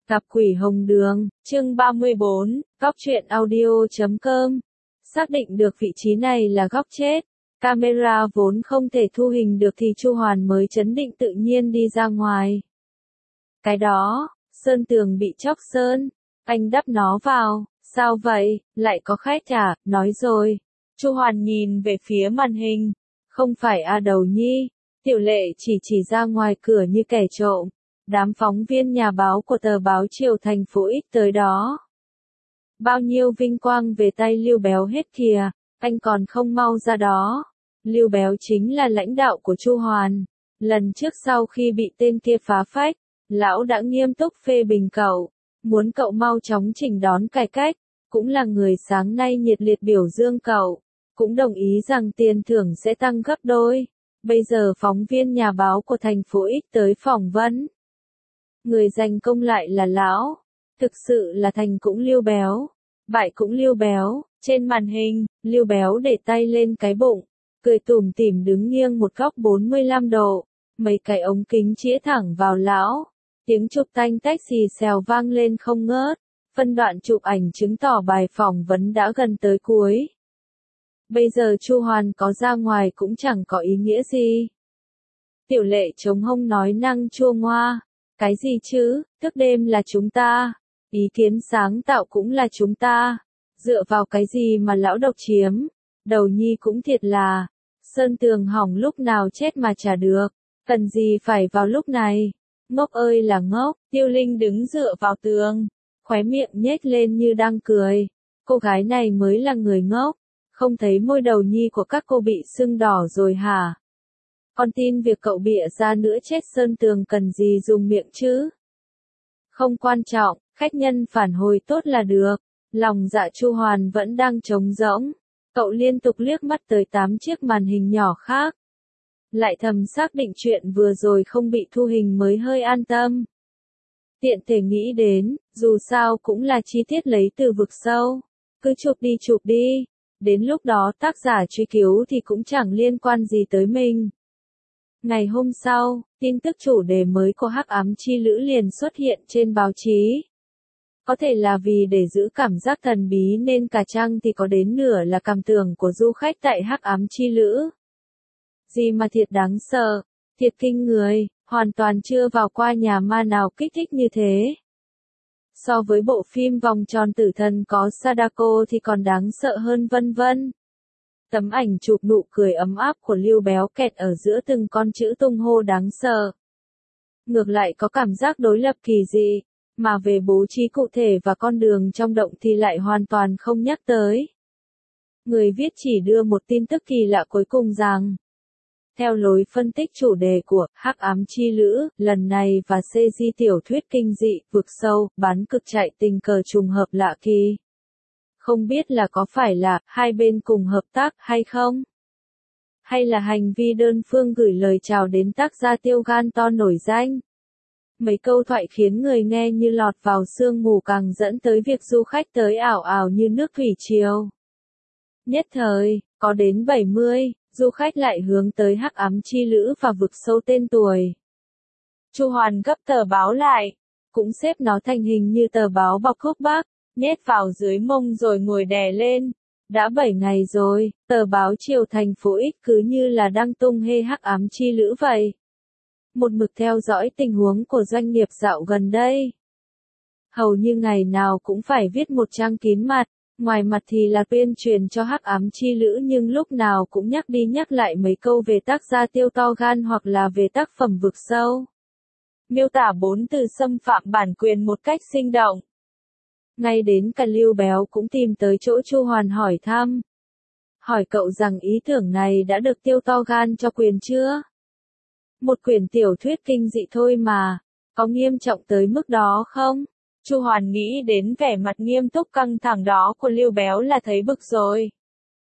Gặp quỷ hồng đường, chương 34, góc truyện audio.com. Xác định được vị trí này là góc chết. Camera vốn không thể thu hình được thì Chu Hoàn mới trấn định tự nhiên đi ra ngoài. Cái đó, sơn tường bị chóc sơn, anh đắp nó vào, sao vậy, lại có khách à, nói rồi. Chu Hoàn nhìn về phía màn hình, không phải A Đầu Nhi, Tiểu Lệ chỉ ra ngoài cửa như kẻ trộm. Đám phóng viên nhà báo của tờ báo Triều thành phố X tới đó. Bao nhiêu vinh quang về tay Lưu Béo hết kìa, anh còn không mau ra đó. Lưu Béo chính là lãnh đạo của Chu Hoàn. Lần trước sau khi bị tên kia phá phách, lão đã nghiêm túc phê bình cậu, muốn cậu mau chóng chỉnh đón cải cách, cũng là người sáng nay nhiệt liệt biểu dương cậu, cũng đồng ý rằng tiền thưởng sẽ tăng gấp đôi. Bây giờ phóng viên nhà báo của thành phố X tới phỏng vấn. Người giành công lại là lão, thực sự là thành cũng Lưu Béo, bại cũng Lưu Béo. Trên màn hình, Lưu Béo để tay lên cái bụng, cười tủm tỉm đứng nghiêng một góc 45 độ, mấy cái ống kính chĩa thẳng vào lão, tiếng chụp tanh tách xì xèo vang lên không ngớt, phân đoạn chụp ảnh chứng tỏ bài phỏng vấn đã gần tới cuối. Bây giờ Chu Hoàn có ra ngoài cũng chẳng có ý nghĩa gì. Tiểu Lệ chống hông nói năng chua ngoa. Cái gì chứ, thức đêm là chúng ta, ý kiến sáng tạo cũng là chúng ta, dựa vào cái gì mà lão độc chiếm, Đầu Nhi cũng thiệt là, sơn tường hỏng lúc nào chết mà chả được, cần gì phải vào lúc này, ngốc ơi là ngốc. Tiêu Linh đứng dựa vào tường, khóe miệng nhếch lên như đang cười, cô gái này mới là người ngốc, không thấy môi Đầu Nhi của các cô bị sưng đỏ rồi hả? Con tin việc cậu bịa ra nữa chết sơn tường cần gì dùng miệng chứ? Không quan trọng, khách nhân phản hồi tốt là được. Lòng dạ Chu Hoàn vẫn đang trống rỗng. Cậu liên tục liếc mắt tới 8 chiếc màn hình nhỏ khác. Lại thầm xác định chuyện vừa rồi không bị thu hình mới hơi an tâm. Tiện thể nghĩ đến, dù sao cũng là chi tiết lấy từ vực sâu. Cứ chụp đi. Đến lúc đó tác giả truy cứu thì cũng chẳng liên quan gì tới mình. Ngày hôm sau, tin tức chủ đề mới của Hắc Ám Chi Lữ liền xuất hiện trên báo chí. Có thể là vì để giữ cảm giác thần bí nên cả trang thì có đến nửa là cảm tưởng của du khách tại Hắc Ám Chi Lữ. Gì mà thiệt đáng sợ, thiệt kinh người, hoàn toàn chưa vào qua nhà ma nào kích thích như thế. So với bộ phim Vòng Tròn Tử Thần có Sadako thì còn đáng sợ hơn vân vân. Tấm ảnh chụp nụ cười ấm áp của Lưu Béo kẹt ở giữa từng con chữ tung hô đáng sợ. Ngược lại có cảm giác đối lập kỳ dị, mà về bố trí cụ thể và con đường trong động thì lại hoàn toàn không nhắc tới. Người viết chỉ đưa một tin tức kỳ lạ cuối cùng rằng, theo lối phân tích chủ đề của Hắc Ám Chi Lữ, lần này và CG tiểu thuyết kinh dị, vực sâu, bán cực chạy tình cờ trùng hợp lạ kỳ. Không biết là có phải là hai bên cùng hợp tác hay không? Hay là hành vi đơn phương gửi lời chào đến tác gia Tiêu Gan to nổi danh? Mấy câu thoại khiến người nghe như lọt vào sương mù càng dẫn tới việc du khách tới ảo ảo như nước thủy triều. Nhất thời, có đến 70, du khách lại hướng tới Hắc Ám Chi Lữ và vực sâu tên tuổi. Chu Hoàn gấp tờ báo lại, cũng xếp nó thành hình như tờ báo bọc thuốc bắc, nhét vào dưới mông rồi ngồi đè lên. Đã 7 ngày rồi, tờ báo Triều thành phố X cứ như là đang tung hê Hắc Ám Chi Lữ vậy. Một mực theo dõi tình huống của doanh nghiệp dạo gần đây. Hầu như ngày nào cũng phải viết một trang kín mặt, ngoài mặt thì là tuyên truyền cho Hắc Ám Chi Lữ nhưng lúc nào cũng nhắc đi nhắc lại mấy câu về tác gia Tiêu to gan hoặc là về tác phẩm vực sâu. Miêu tả 4 từ xâm phạm bản quyền một cách sinh động. Ngay đến cả Lưu Béo cũng tìm tới chỗ Chu Hoàn hỏi thăm. Hỏi cậu rằng ý tưởng này đã được Tiêu to gan cho quyền chưa? Một quyển tiểu thuyết kinh dị thôi mà, có nghiêm trọng tới mức đó không? Chu Hoàn nghĩ đến vẻ mặt nghiêm túc căng thẳng đó của Lưu Béo là thấy bực rồi.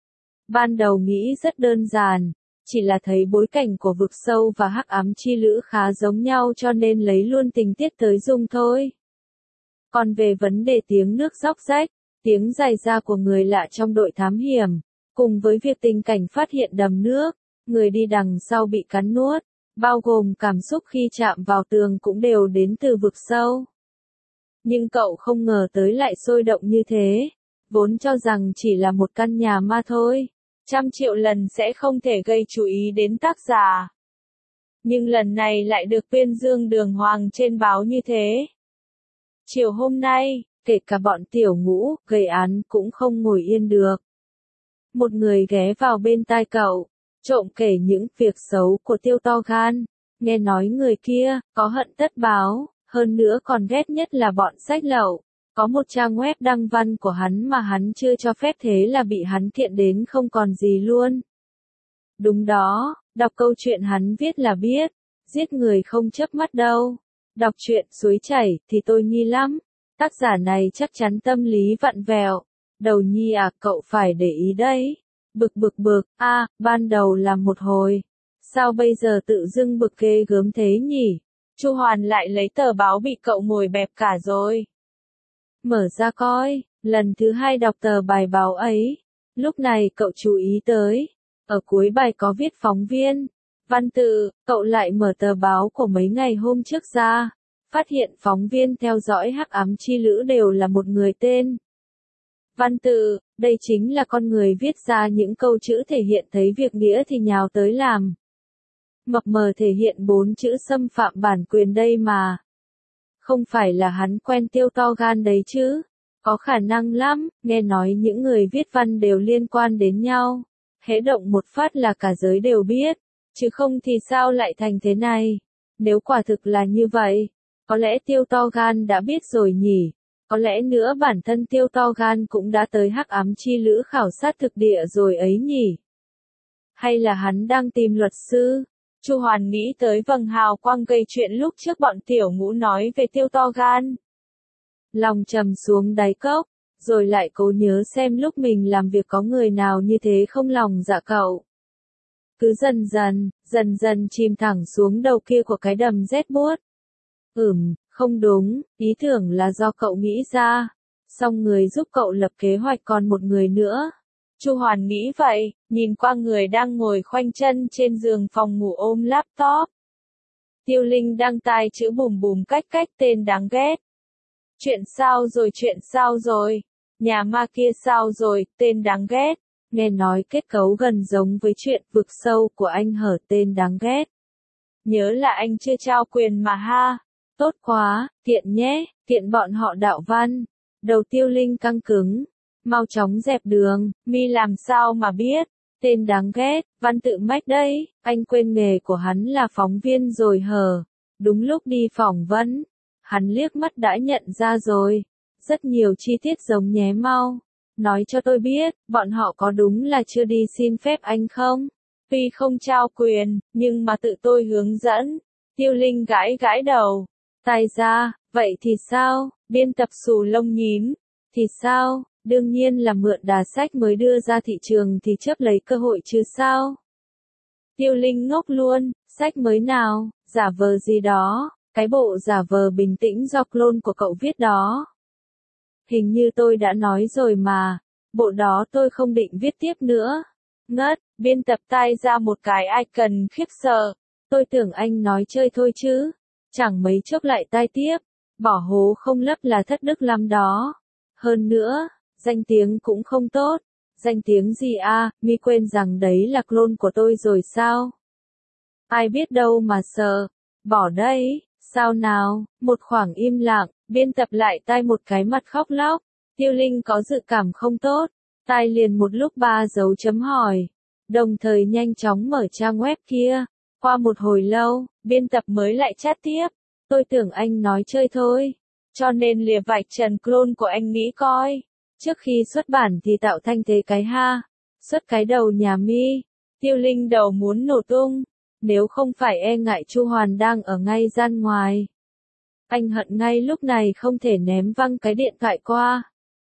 Ban đầu nghĩ rất đơn giản, chỉ là thấy bối cảnh của vực sâu và Hắc Ám Chi Lữ khá giống nhau cho nên lấy luôn tình tiết tới dùng thôi. Còn về vấn đề tiếng nước róc rách, tiếng rài ra của người lạ trong đội thám hiểm, cùng với việc tình cảnh phát hiện đầm nước, người đi đằng sau bị cắn nuốt, bao gồm cảm xúc khi chạm vào tường cũng đều đến từ vực sâu. Nhưng cậu không ngờ tới lại sôi động như thế. Vốn cho rằng chỉ là một căn nhà mà thôi. 100 triệu lần sẽ không thể gây chú ý đến tác giả. Nhưng lần này lại được tuyên dương đường hoàng trên báo như thế. Chiều hôm nay, kể cả bọn tiểu ngũ, gây án cũng không ngồi yên được. Một người ghé vào bên tai cậu, trộm kể những việc xấu của Tiêu To Gan. Nghe nói người kia, có hận tất báo, hơn nữa còn ghét nhất là bọn sách lậu. Có một trang web đăng văn của hắn mà hắn chưa cho phép, thế là bị hắn kiện đến không còn gì luôn. Đúng đó, đọc câu chuyện hắn viết là biết, giết người không chớp mắt đâu. Đọc truyện suối chảy thì tôi nghi lắm. Tác giả này chắc chắn tâm lý vặn vẹo. Đầu nhi à, cậu phải để ý đấy. Bực, ban đầu là một hồi. Sao bây giờ tự dưng bực ghê gớm thế nhỉ? Chu Hoàn lại lấy tờ báo bị cậu ngồi bẹp cả rồi. Mở ra coi, lần thứ 2 đọc tờ bài báo ấy. Lúc này cậu chú ý tới. Ở cuối bài có viết phóng viên. Văn tự, cậu lại mở tờ báo của mấy ngày hôm trước ra. Phát hiện phóng viên theo dõi hắc ám chi lữ đều là một người tên. Văn tự, đây chính là con người viết ra những câu chữ thể hiện thấy việc nghĩa thì nhào tới làm. Mập mờ thể hiện 4 chữ xâm phạm bản quyền đây mà. Không phải là hắn quen Tiêu To Gan đấy chứ? Có khả năng lắm, nghe nói những người viết văn đều liên quan đến nhau. Hễ động một phát là cả giới đều biết, chứ không thì sao lại thành thế này? Nếu quả thực là như vậy, có lẽ Tiêu To Gan đã biết rồi nhỉ? Có lẽ nữa bản thân Tiêu To Gan cũng đã tới hắc ám chi lữ khảo sát thực địa rồi ấy nhỉ? Hay là hắn đang tìm luật sư? Chu Hoàn nghĩ tới vầng hào quang gây chuyện lúc trước bọn tiểu ngũ nói về Tiêu To Gan. Lòng trầm xuống đáy cốc, rồi lại cố nhớ xem lúc mình làm việc có người nào như thế không lòng dạ cậu. Cứ dần dần chìm thẳng xuống đầu kia của cái đầm rét buốt. Không đúng, ý tưởng là do cậu nghĩ ra. Xong người giúp cậu lập kế hoạch còn một người nữa. Chu Hoàn nghĩ vậy, nhìn qua người đang ngồi khoanh chân trên giường phòng ngủ ôm laptop. Tiêu Linh đăng tai chữ bùm bùm cách tên đáng ghét. Chuyện sao rồi? Nhà ma kia sao rồi, tên đáng ghét. Nghe nói kết cấu gần giống với chuyện vực sâu của anh Hở, tên đáng ghét. Nhớ là anh chưa trao quyền mà ha. Tốt quá, tiện nhé, tiện bọn họ Đạo Văn. Đầu Tiêu Linh căng cứng. Mau chóng dẹp đường, mi làm sao mà biết. Tên đáng ghét, văn tự mách đấy, anh quên nghề của hắn là phóng viên rồi hờ. Đúng lúc đi phỏng vấn, hắn liếc mắt đã nhận ra rồi. Rất nhiều chi tiết giống nhé, mau. Nói cho tôi biết, bọn họ có đúng là chưa đi xin phép anh không? Tuy không trao quyền, nhưng mà tự tôi hướng dẫn. Tiêu Linh gãi đầu. Tai ra, vậy thì sao? Biên tập xù lông nhím. Thì sao? Đương nhiên là mượn đà sách mới đưa ra thị trường thì chấp lấy cơ hội chứ sao? Tiêu Linh ngốc luôn, sách mới nào, giả vờ gì đó, cái bộ giả vờ bình tĩnh do clone của cậu viết đó. Hình như tôi đã nói rồi mà, bộ đó tôi không định viết tiếp nữa. Ngất, biên tập tai ra một cái icon khiếp sợ. Tôi tưởng anh nói chơi thôi chứ. Chẳng mấy chốc lại tai tiếp. Bỏ hố không lấp là thất đức lắm đó. Hơn nữa, danh tiếng cũng không tốt. Danh tiếng gì à, mi quên rằng đấy là clone của tôi rồi sao? Ai biết đâu mà sợ. Bỏ đây, sao nào, một khoảng im lặng, biên tập lại tai một cái mặt khóc lóc. Tiêu Linh có dự cảm không tốt, tai liền một lúc 3 dấu chấm hỏi. Đồng thời nhanh chóng mở trang web kia. Qua một hồi lâu, biên tập mới lại chat tiếp. Tôi tưởng anh nói chơi thôi. Cho nên lìa vạch trần clone của anh nghĩ coi. Trước khi xuất bản thì tạo thanh thế cái ha. Xuất cái đầu nhà mi. Tiêu Linh đầu muốn nổ tung. Nếu không phải e ngại Chu Hoàn đang ở ngay gian ngoài. Anh hận ngay lúc này không thể ném văng cái điện thoại qua.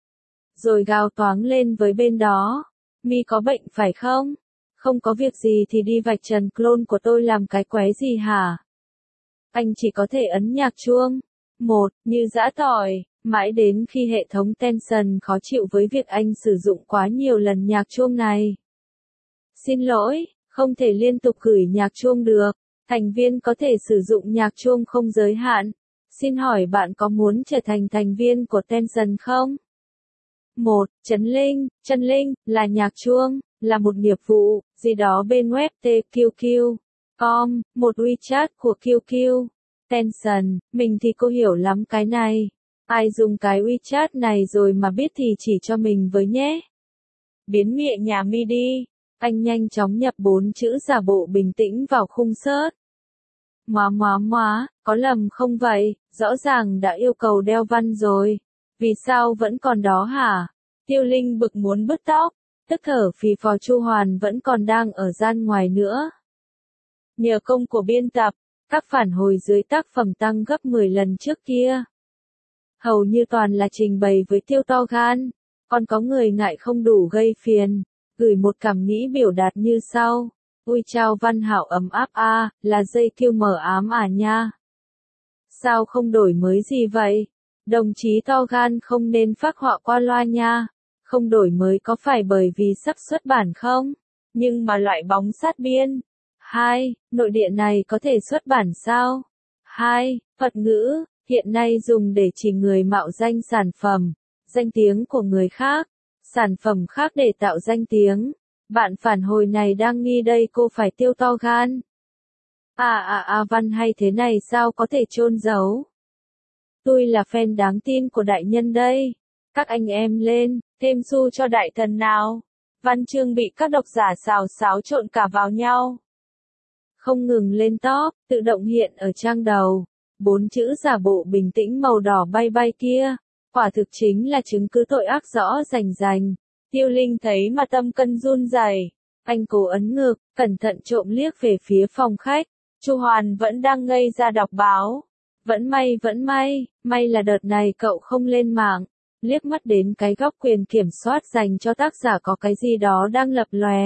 Rồi gào toáng lên với bên đó. Mi có bệnh phải không? Không có việc gì thì đi vạch trần clone của tôi làm cái quái gì hả? Anh chỉ có thể ấn nhạc chuông. Như giã tỏi, mãi đến khi hệ thống Tension khó chịu với việc anh sử dụng quá nhiều lần nhạc chuông này. Xin lỗi, không thể liên tục gửi nhạc chuông được. Thành viên có thể sử dụng nhạc chuông không giới hạn. Xin hỏi bạn có muốn trở thành thành viên của Tencent không? 1. Chân linh, là nhạc chuông, là một nghiệp vụ, gì đó bên web TQQ.com, một WeChat của QQ. Tencent, mình thì cô hiểu lắm cái này. Ai dùng cái WeChat này rồi mà biết thì chỉ cho mình với nhé. Biến miệng nhà mi đi. Anh nhanh chóng nhập 4 chữ giả bộ bình tĩnh vào khung search. Có lầm không vậy? Rõ ràng đã yêu cầu đeo văn rồi. Vì sao vẫn còn đó hả? Tiêu Linh bực muốn bứt tóc, tức thở phì phò. Chu Hoàn vẫn còn đang ở gian ngoài nữa. Nhờ công của biên tập, các phản hồi dưới tác phẩm tăng gấp 10 lần trước kia. Hầu như toàn là trình bày với Tiêu to gan, còn có người ngại không đủ gây phiền, gửi một cảm nghĩ biểu đạt như sau. Ui chao Văn Hảo ấm áp a, là dây kiêu mờ ám à nha. Sao không đổi mới gì vậy? Đồng chí to gan không nên phác họa qua loa nha. Không đổi mới có phải bởi vì sắp xuất bản không? Nhưng mà loại bóng sát biên. 2. Nội địa này có thể xuất bản sao? 2. Thuật ngữ, hiện nay dùng để chỉ người mạo danh sản phẩm, danh tiếng của người khác, sản phẩm khác để tạo danh tiếng. Bạn phản hồi này đang nghi đây cô phải Tiêu to gan. Văn hay thế này sao có thể chôn giấu? Tôi là fan đáng tin của đại nhân đây. Các anh em lên, thêm xu cho đại thần nào. Văn chương bị các độc giả xào xáo trộn cả vào nhau. Không ngừng lên top, tự động hiện ở trang đầu. 4 chữ giả bộ bình tĩnh màu đỏ bay bay kia. Quả thực chính là chứng cứ tội ác rõ rành. Tiêu Linh thấy mà tâm cân run rẩy. Anh cố ấn ngực, cẩn thận trộm liếc về phía phòng khách. Chu Hoàn vẫn đang ngây ra đọc báo. Vẫn may là đợt này cậu không lên mạng. Liếc mắt đến cái góc quyền kiểm soát dành cho tác giả có cái gì đó đang lập lòe.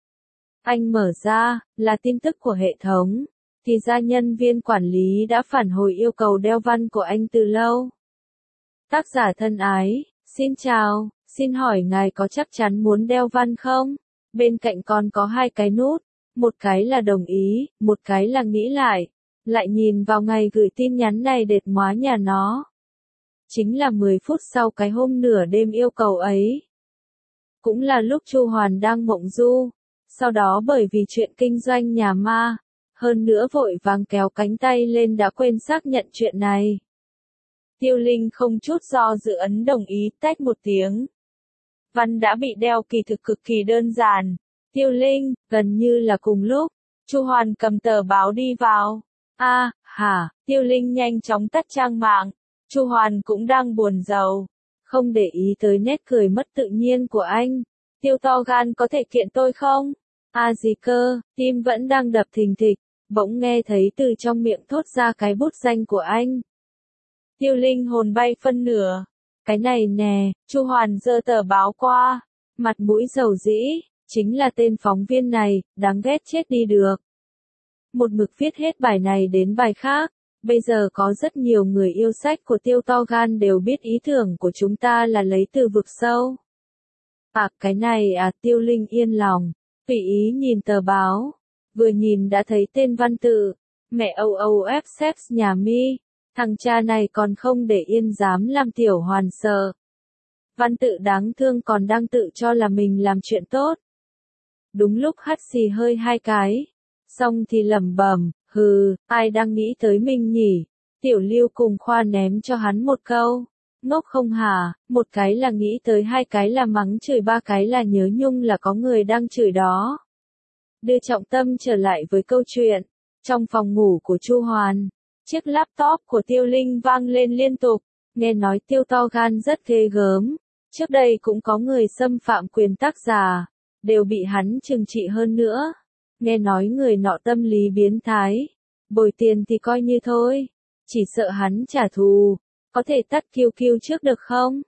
Anh mở ra, là tin tức của hệ thống. Thì ra nhân viên quản lý đã phản hồi yêu cầu đeo văn của anh từ lâu. Tác giả thân ái, xin chào, xin hỏi ngài có chắc chắn muốn đeo văn không? Bên cạnh con có 2 cái nút, một cái là đồng ý, một cái là nghĩ lại. Lại nhìn vào ngày gửi tin nhắn này đệt móa nhà nó. Chính là 10 phút sau cái hôm nửa đêm yêu cầu ấy. Cũng là lúc Chu Hoàn đang mộng du. Sau đó bởi vì chuyện kinh doanh nhà ma, hơn nữa vội vàng kéo cánh tay lên đã quên xác nhận chuyện này. Tiêu Linh không chút do dự ấn đồng ý, tách một tiếng. Văn đã bị đeo kỳ thực cực kỳ đơn giản. Tiêu Linh, gần như là cùng lúc, Chu Hoàn cầm tờ báo đi vào. Tiêu Linh nhanh chóng tắt trang mạng. Chu Hoàn cũng đang buồn rầu. Không để ý tới nét cười mất tự nhiên của anh. Tiêu to gan có thể kiện tôi không? Gì cơ, tim vẫn đang đập thình thịch. Bỗng nghe thấy từ trong miệng thốt ra cái bút danh của anh. Tiêu Linh hồn bay phân nửa. Cái này nè, Chu Hoàn giơ tờ báo qua. Mặt mũi dầu dĩ, chính là tên phóng viên này, đáng ghét chết đi được. Một mực viết hết bài này đến bài khác. Bây giờ có rất nhiều người yêu sách của Tiêu to gan đều biết ý tưởng của chúng ta là lấy từ vực sâu. Cái này Tiêu Linh yên lòng, tùy ý nhìn tờ báo. Vừa nhìn đã thấy tên văn tự. Mẹ OOF nhà mi. Thằng cha này còn không để yên dám làm Tiểu Hoàn sợ. Văn tự đáng thương còn đang tự cho là mình làm chuyện tốt. Đúng lúc hắt xì hơi 2 cái. Xong thì lẩm bẩm, ai đang nghĩ tới mình nhỉ? Tiểu Lưu cùng Khoa ném cho hắn một câu. Ngốc không hả? Một cái là nghĩ tới, 2 cái là mắng chửi, 3 cái là nhớ nhung là có người đang chửi đó. Đưa trọng tâm trở lại với câu chuyện. Trong phòng ngủ của Chu Hoàn, chiếc laptop của Tiêu Linh vang lên liên tục. Nghe nói Tiêu to gan rất ghê gớm. Trước đây cũng có người xâm phạm quyền tác giả, đều bị hắn trừng trị hơn nữa. Nghe nói người nọ tâm lý biến thái. Bồi tiền thì coi như thôi. Chỉ sợ hắn trả thù. Có thể tắt QQ trước được không?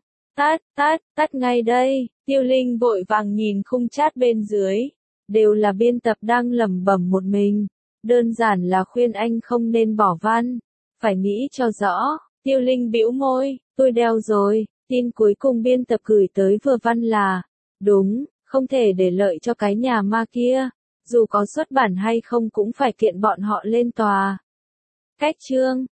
Tắt ngay đây. Tiêu Linh vội vàng nhìn khung chat bên dưới. Đều là biên tập đang lẩm bẩm một mình. Đơn giản là khuyên anh không nên bỏ văn. Phải nghĩ cho rõ. Tiêu Linh bĩu môi. Tôi đeo rồi. Tin cuối cùng biên tập gửi tới vừa văn là. Đúng, không thể để lợi cho cái nhà ma kia. Dù có xuất bản hay không cũng phải kiện bọn họ lên tòa. Cách chương